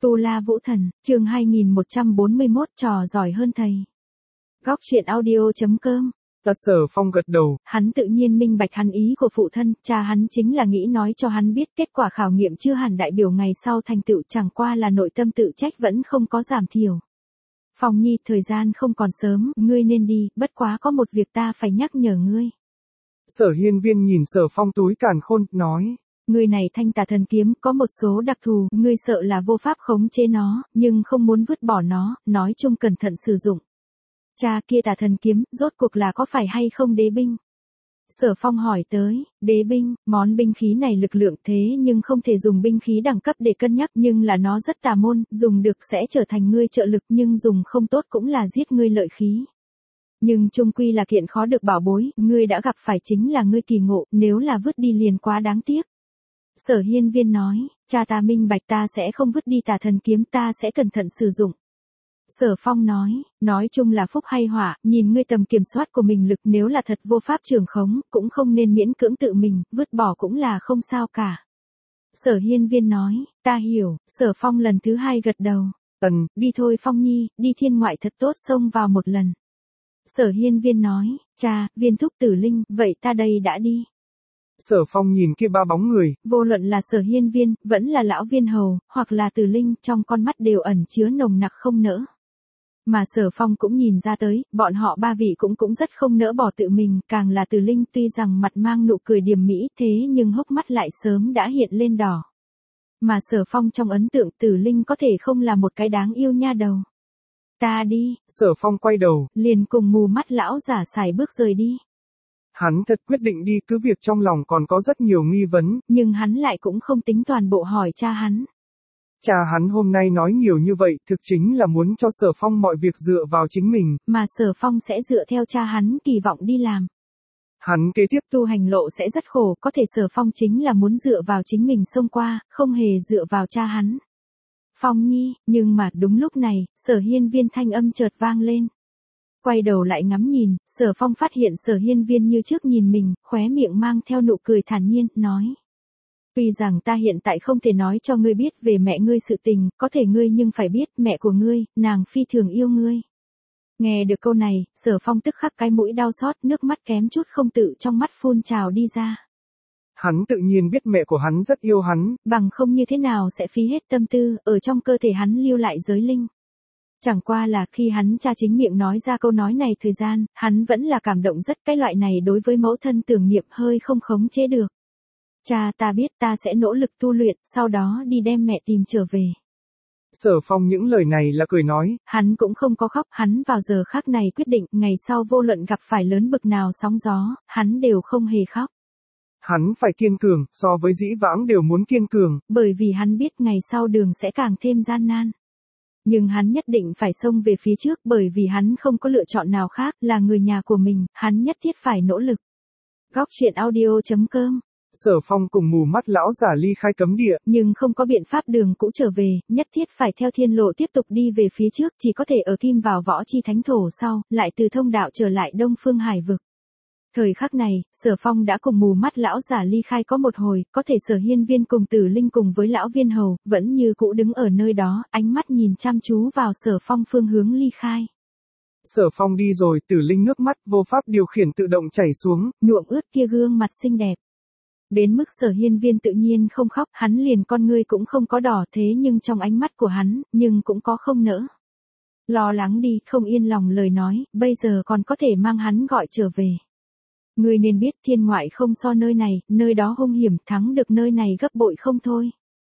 Tu La Vũ Thần, chương 2141 trò giỏi hơn thầy. Góc truyện audio.com. Sở Phong gật đầu. Hắn tự nhiên minh bạch hắn ý của phụ thân, cha hắn chính là nghĩ nói cho hắn biết kết quả khảo nghiệm chưa hẳn đại biểu ngày sau thành tựu, chẳng qua là nội tâm tự trách vẫn không có giảm thiểu. Phong Nhi, thời gian không còn sớm, ngươi nên đi, bất quá có một việc ta phải nhắc nhở ngươi. Sở Hiên Viên nhìn Sở Phong túi càn khôn, nói. Người này thanh tà thần kiếm có một số đặc thù, ngươi sợ là vô pháp khống chế nó, nhưng không muốn vứt bỏ nó, nói chung cẩn thận sử dụng. Cha, kia tà thần kiếm, rốt cuộc là có phải hay không đế binh? Sở Phong hỏi tới, đế binh, món binh khí này lực lượng thế nhưng không thể dùng binh khí đẳng cấp để cân nhắc, nhưng là nó rất tà môn, dùng được sẽ trở thành ngươi trợ lực, nhưng dùng không tốt cũng là giết ngươi lợi khí. Nhưng chung quy là kiện khó được bảo bối, ngươi đã gặp phải chính là ngươi kỳ ngộ, nếu là vứt đi liền quá đáng tiếc. Sở Hiên Viên nói, cha ta minh bạch, ta sẽ không vứt đi tà thần kiếm, ta sẽ cẩn thận sử dụng. Sở Phong nói chung là phúc hay họa, nhìn ngươi tầm kiểm soát của mình lực, nếu là thật vô pháp trường khống, cũng không nên miễn cưỡng tự mình, vứt bỏ cũng là không sao cả. Sở Hiên Viên nói, ta hiểu. Sở Phong lần thứ hai gật đầu. Đi thôi Phong Nhi, đi thiên ngoại thật tốt, xông vào một lần. Sở Hiên Viên nói, cha, Viên thúc Tử Linh, vậy ta đây đã đi. Sở Phong nhìn kia ba bóng người. Vô luận là Sở Hiên Viên, vẫn là lão Viên Hầu, hoặc là Tử Linh, trong con mắt đều ẩn chứa nồng nặc không nỡ. Mà Sở Phong cũng nhìn ra tới, bọn họ ba vị cũng rất không nỡ bỏ tự mình, càng là Tử Linh tuy rằng mặt mang nụ cười điềm mỹ thế nhưng hốc mắt lại sớm đã hiện lên đỏ. Mà Sở Phong trong ấn tượng Tử Linh có thể không là một cái đáng yêu nha đầu. Ta đi. Sở Phong quay đầu, liền cùng mù mắt lão giả sải bước rời đi. Hắn thật quyết định đi, cứ việc trong lòng còn có rất nhiều nghi vấn. Nhưng hắn lại cũng không tính toàn bộ hỏi cha hắn. Cha hắn hôm nay nói nhiều như vậy, thực chính là muốn cho Sở Phong mọi việc dựa vào chính mình. Mà Sở Phong sẽ dựa theo cha hắn kỳ vọng đi làm. Hắn kế tiếp tu hành lộ sẽ rất khổ, có thể Sở Phong chính là muốn dựa vào chính mình xông qua, không hề dựa vào cha hắn. Phong Nhi, nhưng mà đúng lúc này, Sở Hiên Viên thanh âm chợt vang lên. Quay đầu lại ngắm nhìn, Sở Phong phát hiện Sở Hiên Viên như trước nhìn mình, khóe miệng mang theo nụ cười thản nhiên, nói. Tuy rằng ta hiện tại không thể nói cho ngươi biết về mẹ ngươi sự tình, có thể ngươi nhưng phải biết mẹ của ngươi, nàng phi thường yêu ngươi. Nghe được câu này, Sở Phong tức khắc cái mũi đau xót, nước mắt kém chút không tự trong mắt phun trào đi ra. Hắn tự nhiên biết mẹ của hắn rất yêu hắn. Bằng không như thế nào sẽ phí hết tâm tư, ở trong cơ thể hắn lưu lại giới linh. Chẳng qua là khi hắn cha chính miệng nói ra câu nói này thời gian, hắn vẫn là cảm động rất, cái loại này đối với mẫu thân tưởng niệm hơi không khống chế được. Cha, ta biết, ta sẽ nỗ lực tu luyện, sau đó đi đem mẹ tìm trở về. Sở Phong những lời này là cười nói. Hắn cũng không có khóc, hắn vào giờ khắc này quyết định, ngày sau vô luận gặp phải lớn bực nào sóng gió, hắn đều không hề khóc. Hắn phải kiên cường, so với dĩ vãng đều muốn kiên cường. Bởi vì hắn biết ngày sau đường sẽ càng thêm gian nan. Nhưng hắn nhất định phải xông về phía trước, bởi vì hắn không có lựa chọn nào khác, là người nhà của mình, hắn nhất thiết phải nỗ lực. Góc truyện audio.com. Sở Phong cùng mù mắt lão giả ly khai cấm địa. Nhưng không có biện pháp đường cũ trở về, nhất thiết phải theo thiên lộ tiếp tục đi về phía trước, chỉ có thể ở kim vào võ chi thánh thổ sau, lại từ thông đạo trở lại Đông Phương Hải vực. Thời khắc này, Sở Phong đã cùng mù mắt lão giả ly khai có một hồi, có thể Sở Hiên Viên cùng Tử Linh cùng với lão Viên Hầu, vẫn như cũ đứng ở nơi đó, ánh mắt nhìn chăm chú vào Sở Phong phương hướng ly khai. Sở Phong đi rồi, Tử Linh nước mắt vô pháp điều khiển tự động chảy xuống, nhuộm ướt kia gương mặt xinh đẹp. Đến mức Sở Hiên Viên tự nhiên không khóc, hắn liền con ngươi cũng không có đỏ, thế nhưng trong ánh mắt của hắn, nhưng cũng có không nỡ. Lo lắng đi, không yên lòng lời nói, bây giờ còn có thể mang hắn gọi trở về. Ngươi nên biết thiên ngoại không so nơi này, nơi đó hung hiểm, thắng được nơi này gấp bội không thôi.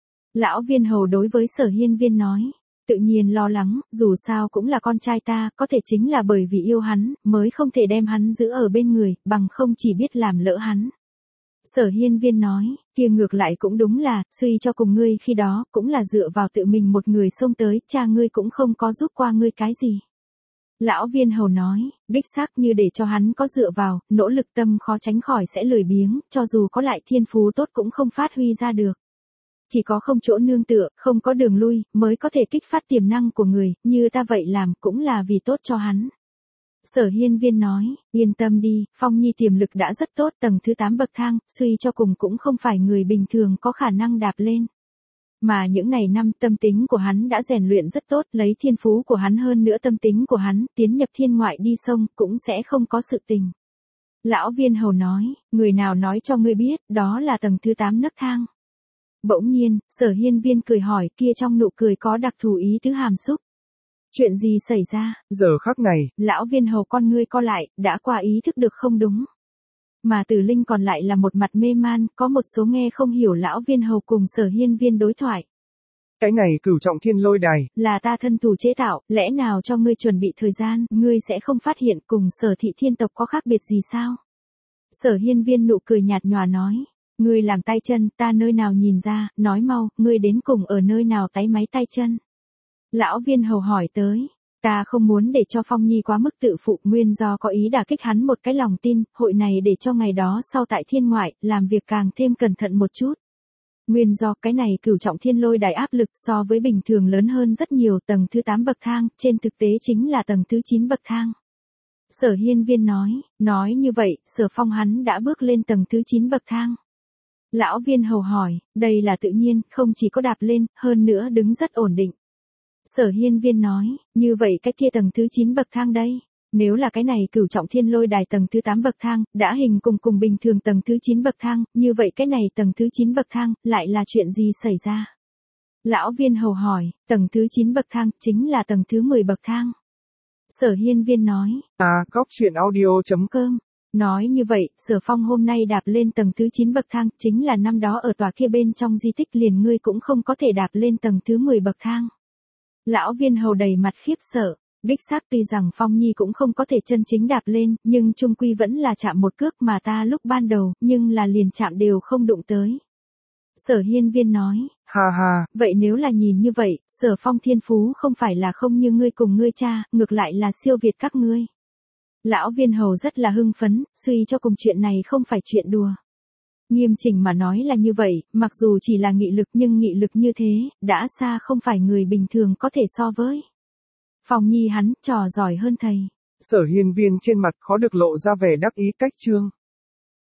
Lão Viên Hầu đối với Sở Hiên Viên nói, tự nhiên lo lắng, dù sao cũng là con trai ta, có thể chính là bởi vì yêu hắn, mới không thể đem hắn giữ ở bên người, bằng không chỉ biết làm lỡ hắn. Sở Hiên Viên nói, kia ngược lại cũng đúng là, suy cho cùng ngươi khi đó, cũng là dựa vào tự mình một người xông tới, cha ngươi cũng không có giúp qua ngươi cái gì. Lão Viên Hầu nói, đích xác như để cho hắn có dựa vào, nỗ lực tâm khó tránh khỏi sẽ lười biếng, cho dù có lại thiên phú tốt cũng không phát huy ra được. Chỉ có không chỗ nương tựa, không có đường lui, mới có thể kích phát tiềm năng của người, như ta vậy làm, cũng là vì tốt cho hắn. Sở Hiên Viên nói, yên tâm đi, Phong Nhi tiềm lực đã rất tốt, tầng thứ 8 bậc thang, suy cho cùng cũng không phải người bình thường có khả năng đạp lên. Mà những này năm tâm tính của hắn đã rèn luyện rất tốt, lấy thiên phú của hắn hơn nữa tâm tính của hắn, tiến nhập thiên ngoại đi sông, cũng sẽ không có sự tình. Lão Viên Hầu nói, người nào nói cho ngươi biết, đó là tầng thứ 8 nấc thang. Bỗng nhiên, Sở Hiên Viên cười hỏi, kia trong nụ cười có đặc thù ý tứ hàm xúc. Chuyện gì xảy ra? Giờ khắc này, Lão Viên Hầu con ngươi co lại, đã qua ý thức được không đúng. Mà Tử Linh còn lại là một mặt mê man, có một số nghe không hiểu Lão Viên Hầu cùng Sở Hiên Viên đối thoại. cái này Cửu Trọng Thiên Lôi Đài. Là ta thân thủ chế tạo, lẽ nào cho ngươi chuẩn bị thời gian, ngươi sẽ không phát hiện cùng Sở Thị Thiên tộc có khác biệt gì sao? Sở Hiên Viên nụ cười nhạt nhòa nói. Ngươi làm tay chân, ta nơi nào nhìn ra, nói mau, ngươi đến cùng ở nơi nào táy máy tay chân. Lão Viên Hầu hỏi tới. Ta không muốn để cho Phong Nhi quá mức tự phụ, nguyên do có ý đả kích hắn một cái lòng tin, hội này để cho ngày đó sau tại thiên ngoại, làm việc càng thêm cẩn thận một chút. Nguyên do cái này Cửu Trọng Thiên Lôi Đài áp lực so với bình thường lớn hơn rất nhiều, tầng thứ 8 bậc thang, trên thực tế chính là tầng thứ 9 bậc thang. Sở Hiên Viên nói như vậy, Sở Phong hắn đã bước lên tầng thứ 9 bậc thang. Lão Viên Hầu hỏi, đây là tự nhiên, không chỉ có đạp lên, hơn nữa đứng rất ổn định. Sở Hiên Viên nói, như vậy cái kia tầng thứ 9 bậc thang đây. Nếu là cái này Cửu Trọng Thiên Lôi Đài tầng thứ 8 bậc thang, đã hình cùng bình thường tầng thứ 9 bậc thang, như vậy cái này tầng thứ 9 bậc thang, lại là chuyện gì xảy ra? Lão Viên Hầu hỏi, tầng thứ 9 bậc thang, chính là tầng thứ 10 bậc thang. Sở Hiên Viên nói, Góc truyện audio.com. Nói như vậy, Sở Phong hôm nay đạp lên tầng thứ 9 bậc thang, chính là năm đó ở tòa kia bên trong di tích liền ngươi cũng không có thể đạp lên tầng thứ 10 bậc thang. Lão Viên Hầu đầy mặt khiếp sợ, đích xác tuy rằng Phong Nhi cũng không có thể chân chính đạp lên, nhưng chung quy vẫn là chạm một cước mà ta lúc ban đầu, nhưng là liền chạm đều không đụng tới. Sở Hiên Viên nói, Ha ha, vậy nếu là nhìn như vậy, Sở Phong thiên phú không phải là không như ngươi cùng ngươi cha, ngược lại là siêu việt các ngươi. Lão Viên Hầu rất là hưng phấn, suy cho cùng chuyện này không phải chuyện đùa. Nghiêm chỉnh mà nói là như vậy, mặc dù chỉ là nghị lực nhưng nghị lực như thế, đã xa không phải người bình thường có thể so với. Phong Nhi hắn, trò giỏi hơn thầy. Sở Hiên Viên trên mặt khó được lộ ra vẻ đắc ý cách trương.